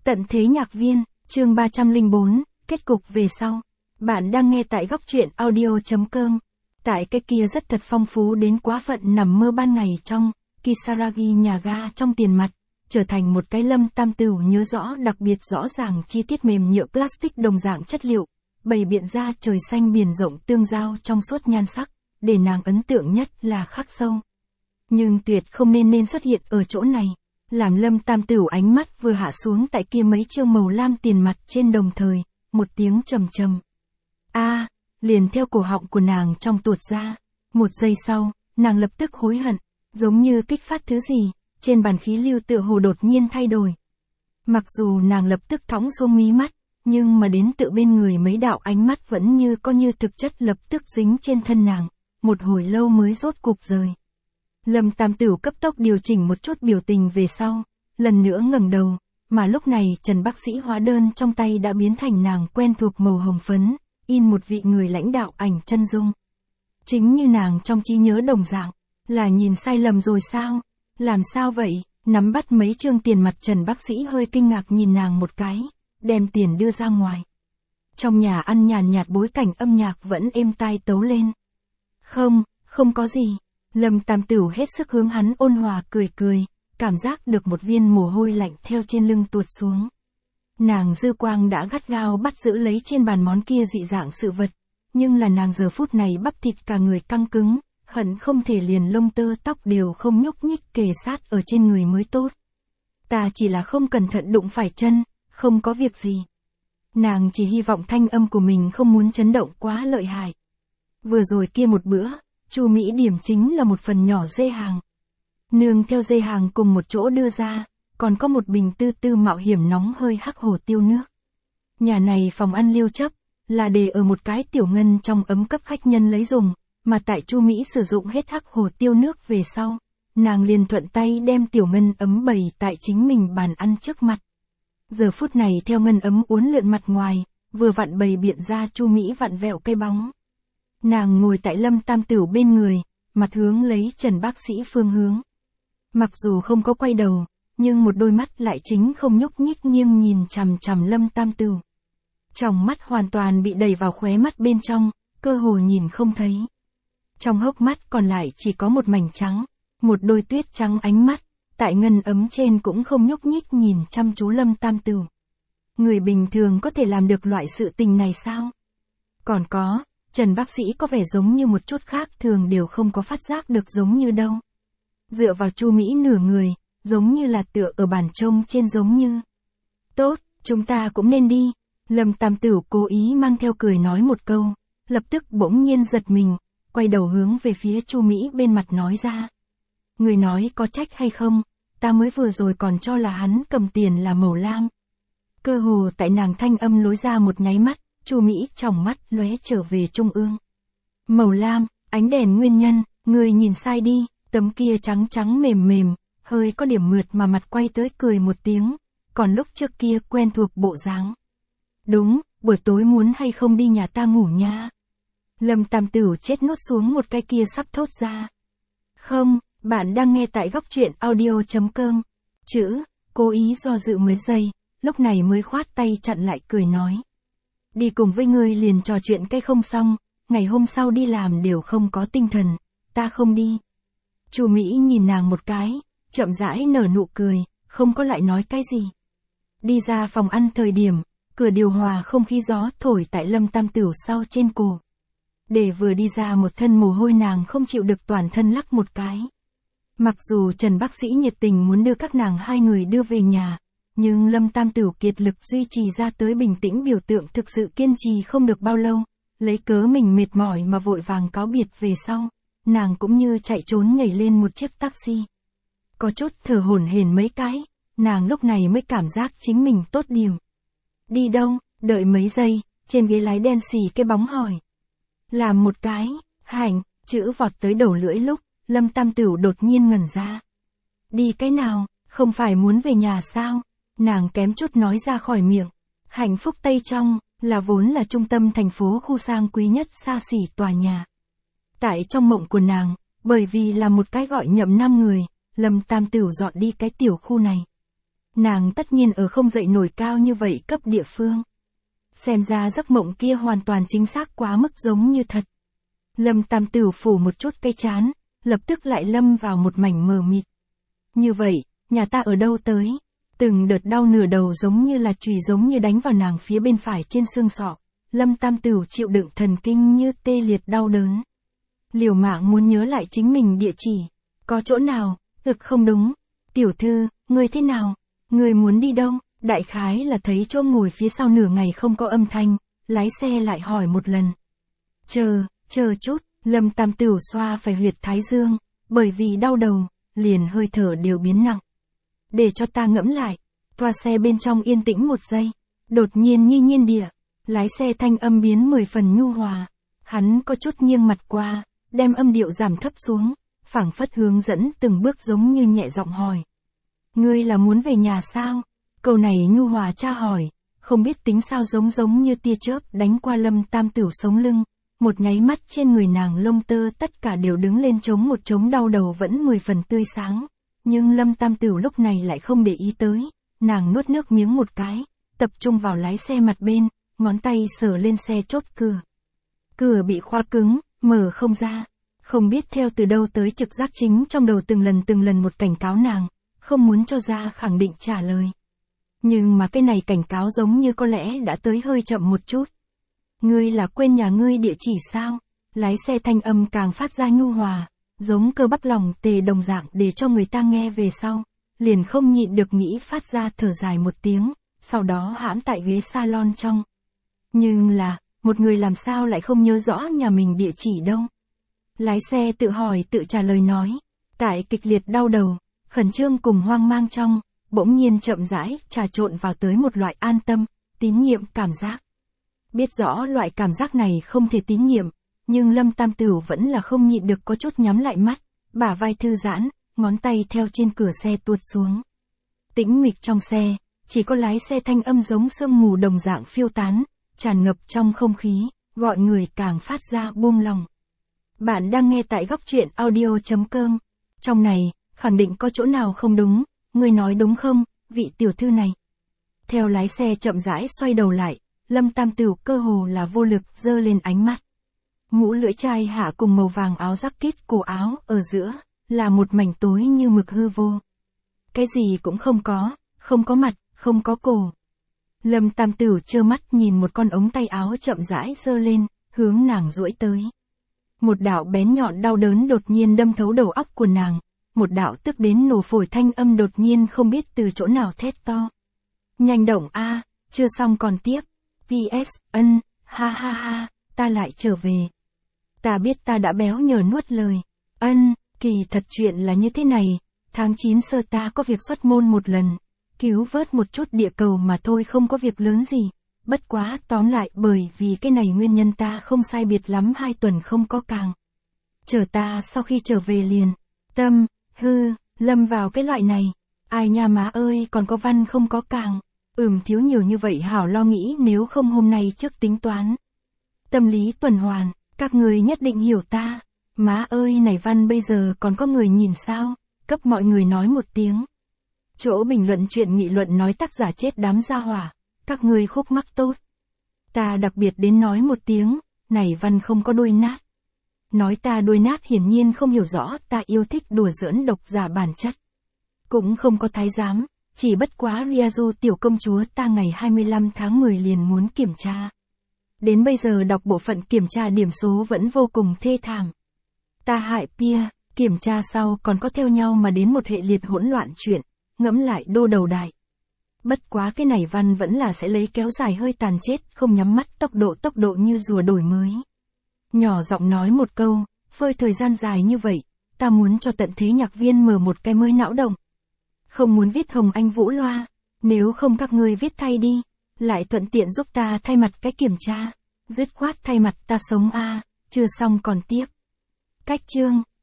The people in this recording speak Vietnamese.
Tận thế nhạc viên, chương 304, kết cục về sau. Bạn đang nghe tại góc truyện audio.com. Tại cái kia rất thật phong phú đến quá phận nằm mơ ban ngày trong Kisaragi nhà ga trong tiền mặt, trở thành một cái Lâm Tam Tửu nhớ rõ đặc biệt rõ ràng chi tiết mềm nhựa plastic đồng dạng chất liệu, bày biện ra trời xanh biển rộng tương giao trong suốt nhan sắc, để nàng ấn tượng nhất là khắc sâu. Nhưng tuyệt không nên xuất hiện ở chỗ này. Làm Lâm Tam Tửu ánh mắt vừa hạ xuống tại kia mấy chương màu lam tiền mặt trên đồng thời, một tiếng trầm trầm. Liền theo cổ họng của nàng trong tuột ra. Một giây sau, nàng lập tức hối hận, giống như kích phát thứ gì, trên bàn khí lưu tựa hồ đột nhiên thay đổi. Mặc dù nàng lập tức thõng xuống mí mắt, nhưng mà đến tự bên người mấy đạo ánh mắt vẫn như có như thực chất lập tức dính trên thân nàng, một hồi lâu mới rốt cục rời. Lâm Tam Tửu cấp tốc điều chỉnh một chút biểu tình về sau, lần nữa ngẩng đầu, mà lúc này Trần bác sĩ hóa đơn trong tay đã biến thành nàng quen thuộc màu hồng phấn, in một vị người lãnh đạo ảnh chân dung. Chính như nàng trong trí nhớ đồng dạng, là nhìn sai lầm rồi sao? Làm sao vậy? Nắm bắt mấy chương tiền mặt Trần bác sĩ hơi kinh ngạc nhìn nàng một cái, đem tiền đưa ra ngoài. Trong nhà ăn nhàn nhạt bối cảnh âm nhạc vẫn êm tai tấu lên. Không có gì. Lâm Tam Tửu hết sức hướng hắn ôn hòa cười, cảm giác được một viên mồ hôi lạnh theo trên lưng tuột xuống. Nàng dư quang đã gắt gao bắt giữ lấy trên bàn món kia dị dạng sự vật, nhưng là nàng giờ phút này bắp thịt cả người căng cứng, hận không thể liền lông tơ tóc đều không nhúc nhích kề sát ở trên người mới tốt. Ta chỉ là không cẩn thận đụng phải chân, không có việc gì. Nàng chỉ hy vọng thanh âm của mình không muốn chấn động quá lợi hại. Vừa rồi kia một bữa, Chu Mỹ điểm chính là một phần nhỏ dê hàng. Nương theo dê hàng cùng một chỗ đưa ra, còn có một bình tư mạo hiểm nóng hơi hắc hồ tiêu nước. Nhà này phòng ăn liêu chấp, là để ở một cái tiểu ngân trong ấm cấp khách nhân lấy dùng, mà tại Chu Mỹ sử dụng hết hắc hồ tiêu nước về sau, nàng liền thuận tay đem tiểu ngân ấm bày tại chính mình bàn ăn trước mặt. Giờ phút này theo ngân ấm uốn lượn mặt ngoài, vừa vặn bày biện ra Chu Mỹ vặn vẹo cây bóng. Nàng ngồi tại Lâm Tam Tửu bên người, mặt hướng lấy Trần bác sĩ phương hướng. Mặc dù không có quay đầu, nhưng một đôi mắt lại chính không nhúc nhích nghiêng nhìn chằm chằm Lâm Tam Tửu. Trong mắt hoàn toàn bị đẩy vào khóe mắt bên trong, cơ hồ nhìn không thấy. Trong hốc mắt còn lại chỉ có một mảnh trắng, một đôi tuyết trắng ánh mắt, tại ngân ấm trên cũng không nhúc nhích nhìn chăm chú Lâm Tam Tửu. Người bình thường có thể làm được loại sự tình này sao? Còn có, Trần bác sĩ có vẻ giống như một chút khác thường đều không có phát giác được giống như đâu. Dựa vào Chu Mỹ nửa người, giống như là tựa ở bàn trông trên giống như. Tốt, chúng ta cũng nên đi. Lâm Tam Tửu cố ý mang theo cười nói một câu, lập tức bỗng nhiên giật mình, quay đầu hướng về phía Chu Mỹ bên mặt nói ra. Người nói có trách hay không, ta mới vừa rồi còn cho là hắn cầm tiền là màu lam. Cơ hồ tại nàng thanh âm lối ra một nháy mắt, Chu Mỹ trong mắt lóe trở về trung ương. Màu lam, ánh đèn nguyên nhân, người nhìn sai đi, tấm kia trắng trắng mềm, hơi có điểm mượt mà mặt quay tới cười một tiếng, còn lúc trước kia quen thuộc bộ dáng. Đúng, buổi tối muốn hay không đi nhà ta ngủ nha. Lâm Tam Tửu chết nuốt xuống một cái kia sắp thốt ra. Không, bạn đang nghe tại góc truyện audio.com. Cố ý do dự mấy giây, lúc này mới khoát tay chặn lại cười nói. Đi cùng với ngươi liền trò chuyện cái không xong, ngày hôm sau đi làm đều không có tinh thần, ta không đi. Chu Mỹ nhìn nàng một cái, chậm rãi nở nụ cười, không có lại nói cái gì. Đi ra phòng ăn thời điểm, cửa điều hòa không khí gió thổi tại Lâm Tam Tửu sau trên cổ. Để vừa đi ra một thân mồ hôi nàng không chịu được toàn thân lắc một cái. Mặc dù Trần bác sĩ nhiệt tình muốn đưa các nàng hai người đưa về nhà, nhưng Lâm Tam Tửu kiệt lực duy trì ra tới bình tĩnh biểu tượng thực sự kiên trì không được bao lâu, lấy cớ mình mệt mỏi mà vội vàng cáo biệt về sau, nàng cũng như chạy trốn nhảy lên một chiếc taxi. Có chút thở hổn hển mấy cái, nàng lúc này mới cảm giác chính mình tốt điểm. Đi đâu? Đợi mấy giây, trên ghế lái đen xì cái bóng hỏi. Làm một cái, hành, chữ vọt tới đầu lưỡi lúc, Lâm Tam Tửu đột nhiên ngẩn ra. Đi cái nào, không phải muốn về nhà sao? Nàng kém chút nói ra khỏi miệng. Hạnh phúc Tây Trong, là vốn là trung tâm thành phố khu sang quý nhất xa xỉ tòa nhà. Tại trong mộng của nàng, bởi vì là một cái gọi nhậm 5 người, Lâm Tam Tửu dọn đi cái tiểu khu này. Nàng tất nhiên ở không dậy nổi cao như vậy cấp địa phương. Xem ra giấc mộng kia hoàn toàn chính xác quá mức giống như thật. Lâm Tam Tửu phủ một chút cái chán, lập tức lại lâm vào một mảnh mờ mịt. Như vậy, nhà ta ở đâu tới? Từng đợt đau nửa đầu giống như là chùy giống như đánh vào nàng phía bên phải trên xương sọ. Lâm Tam Tửu chịu đựng thần kinh như tê liệt đau đớn. Liều mạng muốn nhớ lại chính mình địa chỉ. Có chỗ nào? Không đúng. Tiểu thư, ngươi thế nào? Ngươi muốn đi đâu? Đại khái là thấy chỗ ngồi phía sau nửa ngày không có âm thanh, lái xe lại hỏi một lần. Chờ chút, Lâm Tam Tửu xoa phải huyệt thái dương, bởi vì đau đầu, liền hơi thở đều biến nặng. Để cho ta ngẫm lại, toa xe bên trong yên tĩnh một giây, đột nhiên nhiên địa, lái xe thanh âm biến 10 phần nhu hòa, hắn có chút nghiêng mặt qua, đem âm điệu giảm thấp xuống, phảng phất hướng dẫn từng bước giống như nhẹ giọng hỏi. Ngươi là muốn về nhà sao? Câu này nhu hòa tra hỏi, không biết tính sao giống như tia chớp đánh qua Lâm Tam Tửu sống lưng, một nháy mắt trên người nàng lông tơ tất cả đều đứng lên chống một chống đau đầu vẫn 10 phần tươi sáng, nhưng Lâm Tam Tửu lúc này lại không để ý tới, nàng nuốt nước miếng một cái, tập trung vào lái xe mặt bên, ngón tay sờ lên xe chốt cửa. Cửa bị khóa cứng, mở không ra, không biết theo từ đâu tới trực giác chính trong đầu từng lần một cảnh cáo nàng, không muốn cho ra khẳng định trả lời. Nhưng mà cái này cảnh cáo giống như có lẽ đã tới hơi chậm một chút. Ngươi là quên nhà ngươi địa chỉ sao? Lái xe thanh âm càng phát ra nhu hòa, giống cơ bắp lòng tề đồng dạng để cho người ta nghe về sau. Liền không nhịn được nghĩ phát ra thở dài một tiếng, sau đó hãm tại ghế salon trong. Nhưng là, một người làm sao lại không nhớ rõ nhà mình địa chỉ đâu? Lái xe tự hỏi tự trả lời nói, tại kịch liệt đau đầu, khẩn trương cùng hoang mang trong, bỗng nhiên chậm rãi trà trộn vào tới một loại an tâm, tín nhiệm cảm giác. Biết rõ loại cảm giác này không thể tín nhiệm, nhưng Lâm Tam Tửu vẫn là không nhịn được có chút nhắm lại mắt, bả vai thư giãn, ngón tay theo trên cửa xe tuột xuống. Tĩnh mịch trong xe, chỉ có lái xe thanh âm giống sương mù đồng dạng phiêu tán, tràn ngập trong không khí, gọi người càng phát ra buông lòng. Bạn đang nghe tại góc truyện audio.com. Trong này, khẳng định có chỗ nào không đúng, ngươi nói đúng không, vị tiểu thư này? Theo lái xe chậm rãi xoay đầu lại, Lâm Tam Tửu cơ hồ là vô lực giơ lên ánh mắt. Mũ lưỡi chai hạ cùng màu vàng áo jacket cổ áo ở giữa, là một mảnh tối như mực hư vô. Cái gì cũng không có mặt, không có cổ. Lâm Tam Tửu trơ mắt nhìn một con ống tay áo chậm rãi giơ lên, hướng nàng duỗi tới. Một đạo bén nhọn đau đớn đột nhiên đâm thấu đầu óc của nàng, một đạo tức đến nổ phổi thanh âm đột nhiên không biết từ chỗ nào thét to. Nhanh động a, chưa xong còn tiếp. PS, ha ha ha, ta lại trở về. Ta biết ta đã béo nhờ nuốt lời. Kỳ thật chuyện là như thế này, tháng 9 sơ ta có việc xuất môn một lần, cứu vớt một chút địa cầu mà thôi, không có việc lớn gì. Bất quá tóm lại bởi vì cái này nguyên nhân ta không sai biệt lắm 2 tuần không có càng. Chờ ta sau khi trở về liền, lâm vào cái loại này. Ai nha má ơi, còn có văn không có càng. Thiếu nhiều như vậy hảo lo nghĩ nếu không hôm nay trước tính toán. Tâm lý tuần hoàn, các người nhất định hiểu ta. Má ơi này văn bây giờ còn có người nhìn sao, cấp mọi người nói một tiếng. Chỗ bình luận chuyện nghị luận nói tác giả chết đám gia hỏa, các người khúc mắc tốt. Ta đặc biệt đến nói một tiếng, này văn không có đuôi nát. Nói ta đuôi nát hiển nhiên không hiểu rõ ta yêu thích đùa giỡn độc giả bản chất. Cũng không có thái giám, chỉ bất quá Ryazu tiểu công chúa ta ngày 25 tháng 10 liền muốn kiểm tra. Đến bây giờ đọc bộ phận kiểm tra điểm số vẫn vô cùng thê thảm. Ta hại Pia, kiểm tra sau còn có theo nhau mà đến một hệ liệt hỗn loạn chuyện, ngẫm lại đô đầu đại. Bất quá cái này văn vẫn là sẽ lấy kéo dài hơi tàn chết, không nhắm mắt tốc độ như rùa đổi mới. Nhỏ giọng nói một câu, phơi thời gian dài như vậy, ta muốn cho tận thế nhạc viên mở một cái mới não động. Không muốn viết Hồng Anh Vũ Loa, nếu không các ngươi viết thay đi, lại thuận tiện giúp ta thay mặt cái kiểm tra, dứt khoát thay mặt ta sống a, chưa xong còn tiếp. Cách chương,